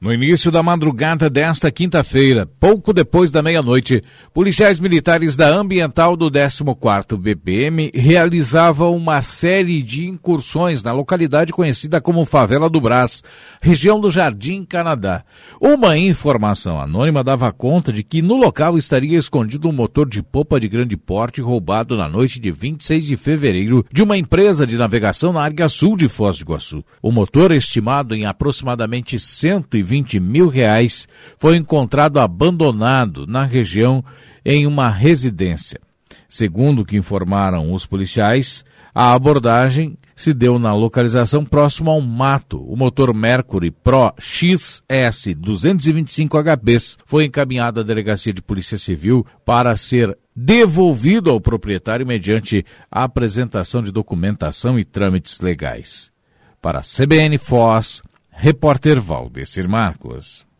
No início da madrugada desta quinta-feira, pouco depois da meia-noite, policiais militares da Ambiental do 14º BPM realizavam uma série de incursões na localidade conhecida como Favela do Brás, região do Jardim Canadá. Uma informação anônima dava conta de que no local estaria escondido um motor de popa de grande porte roubado na noite de 26 de fevereiro de uma empresa de navegação na área sul de Foz do Iguaçu. O motor, estimado em aproximadamente R$120 mil, foi encontrado abandonado na região em uma residência. Segundo o que informaram os policiais, a abordagem se deu na localização próximo a um mato. O motor Mercury Pro XS 225 HPs foi encaminhado à Delegacia de Polícia Civil para ser devolvido ao proprietário mediante a apresentação de documentação e trâmites legais. Para a CBN Foz, repórter Valdecir Marcos.